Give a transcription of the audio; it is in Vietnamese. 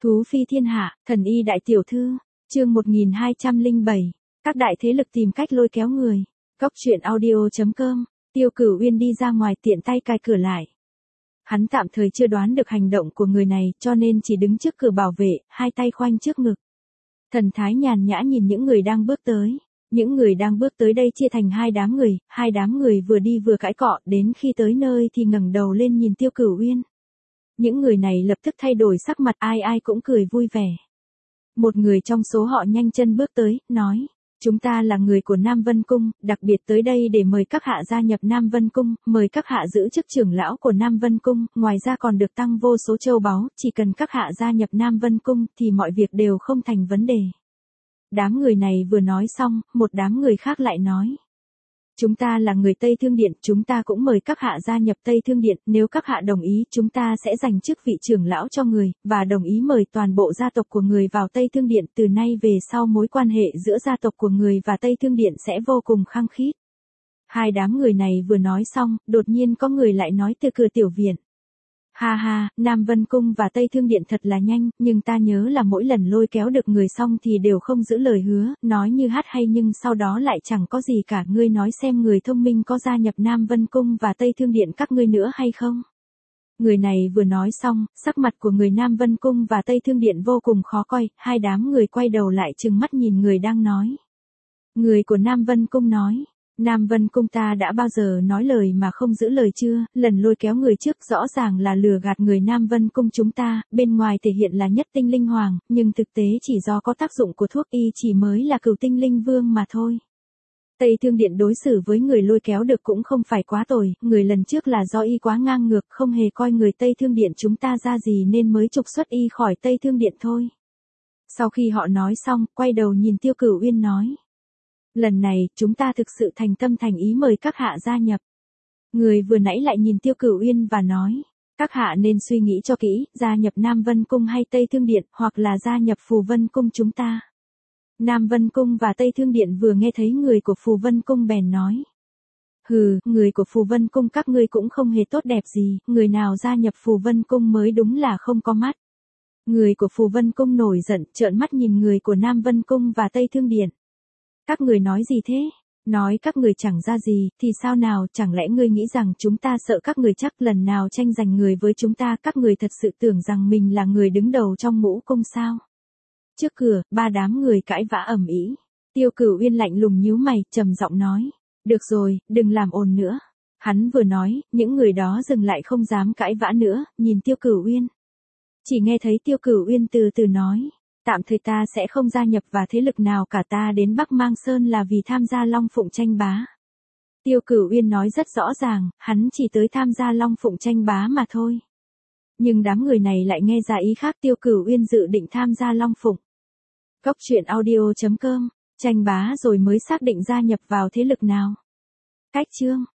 Thú phi thiên hạ, thần y đại tiểu thư, chương 1207, các đại thế lực tìm cách lôi kéo người. Góc truyện audio.com, Tiêu Cửu Uyên đi ra ngoài tiện tay cài cửa lại. Hắn tạm thời chưa đoán được hành động của người này cho nên chỉ đứng trước cửa bảo vệ, hai tay khoanh trước ngực. Thần thái nhàn nhã nhìn những người đang bước tới. Những người đang bước tới đây chia thành hai đám người vừa đi vừa cãi cọ, đến khi tới nơi thì ngẩng đầu lên nhìn Tiêu Cửu Uyên. Những người này lập tức thay đổi sắc mặt, ai cũng cười vui vẻ. Một người trong số họ nhanh chân bước tới, nói, chúng ta là người của Nam Vân Cung, đặc biệt tới đây để mời các hạ gia nhập Nam Vân Cung, mời các hạ giữ chức trưởng lão của Nam Vân Cung, ngoài ra còn được tăng vô số châu báu, chỉ cần các hạ gia nhập Nam Vân Cung thì mọi việc đều không thành vấn đề. Đám người này vừa nói xong, một đám người khác lại nói. Chúng ta là người Tây Thương Điện, chúng ta cũng mời các hạ gia nhập Tây Thương Điện, nếu các hạ đồng ý chúng ta sẽ dành chức vị trưởng lão cho người, và đồng ý mời toàn bộ gia tộc của người vào Tây Thương Điện, từ nay về sau mối quan hệ giữa gia tộc của người và Tây Thương Điện sẽ vô cùng khăng khít. Hai đám người này vừa nói xong, đột nhiên có người lại nói từ cửa tiểu viện. Ha ha, Nam Vân Cung và Tây Thương Điện thật là nhanh, nhưng ta nhớ là mỗi lần lôi kéo được người xong thì đều không giữ lời hứa, nói như hát hay nhưng sau đó lại chẳng có gì cả. Ngươi nói xem người thông minh có gia nhập Nam Vân Cung và Tây Thương Điện các ngươi nữa hay không? Người này vừa nói xong, sắc mặt của người Nam Vân Cung và Tây Thương Điện vô cùng khó coi, hai đám người quay đầu lại trừng mắt nhìn người đang nói. Người của Nam Vân Cung nói. Nam Vân Cung ta đã bao giờ nói lời mà không giữ lời chưa, lần lôi kéo người trước rõ ràng là lừa gạt người Nam Vân Cung chúng ta, bên ngoài thể hiện là nhất tinh linh hoàng, nhưng thực tế chỉ do có tác dụng của thuốc y chỉ mới là cửu tinh linh vương mà thôi. Tây Thương Điện đối xử với người lôi kéo được cũng không phải quá tồi, người lần trước là do y quá ngang ngược, không hề coi người Tây Thương Điện chúng ta ra gì nên mới trục xuất y khỏi Tây Thương Điện thôi. Sau khi họ nói xong, quay đầu nhìn Tiêu Cửu Uyên nói. Lần này, chúng ta thực sự thành tâm thành ý mời các hạ gia nhập. Người vừa nãy lại nhìn Tiêu Cửu Uyên và nói, các hạ nên suy nghĩ cho kỹ, gia nhập Nam Vân Cung hay Tây Thương Điện, hoặc là gia nhập Phù Vân Cung chúng ta. Nam Vân Cung và Tây Thương Điện vừa nghe thấy người của Phù Vân Cung bèn nói. Hừ, người của Phù Vân Cung các ngươi cũng không hề tốt đẹp gì, người nào gia nhập Phù Vân Cung mới đúng là không có mắt. Người của Phù Vân Cung nổi giận, trợn mắt nhìn người của Nam Vân Cung và Tây Thương Điện. Các người nói gì thế? Nói các người chẳng ra gì, thì sao nào, chẳng lẽ ngươi nghĩ rằng chúng ta sợ các người chắc lần nào tranh giành người với chúng ta, các người thật sự tưởng rằng mình là người đứng đầu trong ngũ cung sao? Trước cửa, ba đám người cãi vã ầm ĩ. Tiêu Cửu Uyên lạnh lùng nhíu mày, trầm giọng nói, được rồi, đừng làm ồn nữa. Hắn vừa nói, những người đó dừng lại không dám cãi vã nữa, nhìn Tiêu Cửu Uyên. Chỉ nghe thấy Tiêu Cửu Uyên từ từ nói. Tạm thời ta sẽ không gia nhập vào thế lực nào cả, ta đến Bắc Mang Sơn là vì tham gia Long Phụng tranh bá. Tiêu Cửu Uyên nói rất rõ ràng, hắn chỉ tới tham gia Long Phụng tranh bá mà thôi. Nhưng đám người này lại nghe ra ý khác, Tiêu Cửu Uyên dự định tham gia Long Phụng. Góc truyện audio.com, tranh bá rồi mới xác định gia nhập vào thế lực nào. Cách chương